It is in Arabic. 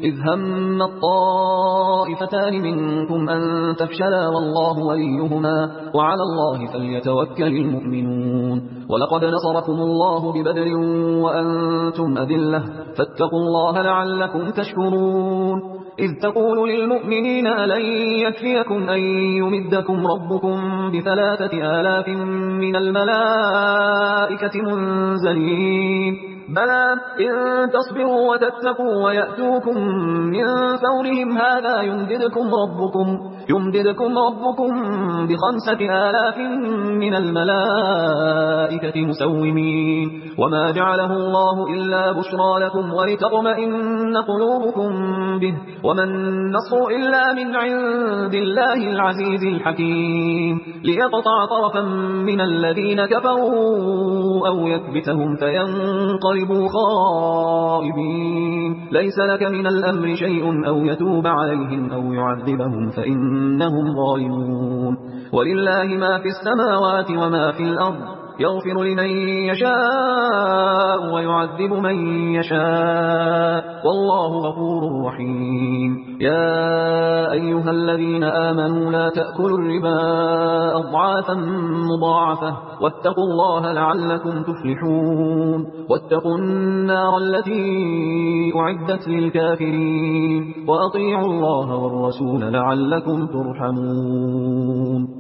إذ هم الطائفتان منكم أن تفشلا والله وليهما وعلى الله فليتوكل المؤمنون. ولقد نصركم الله ببدر وأنتم أذلة فاتقوا الله لعلكم تشكرون. إذ تقول للمؤمنين ألن يكفيكم أن يمدكم ربكم ب3,000 من الملائكة منزلين بلى إن تصبروا وتتقوا ويأتوكم من فورهم هذا يمددكم ربكم ب5,000 من الملائكة مسومين وما جعله الله إلا بشرى لكم ولتطمئن قلوبكم به وما النصر إلا من عند الله العزيز الحكيم ليقطع طرفا من الذين كفروا أو يكبتهم فينقلبوا خائبين. ليس لك من الأمر شيء أو يتوب عليهم أو يعذبهم فإنهم ظالمون. ولله ما في السماوات وما في الأرض يغفر لمن يشاء ويعذب من يشاء والله غفور رحيم. يا أيها الذين آمنوا لا تأكلوا الربا أضعافا مضاعفة واتقوا الله لعلكم تفلحون. واتقوا النار التي أعدت للكافرين وأطيعوا الله والرسول لعلكم ترحمون.